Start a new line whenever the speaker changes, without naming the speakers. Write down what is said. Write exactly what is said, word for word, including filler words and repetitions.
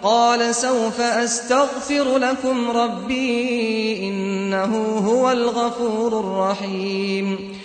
قال سوف أستغفر لكم ربي إنه هو الغفور الرحيم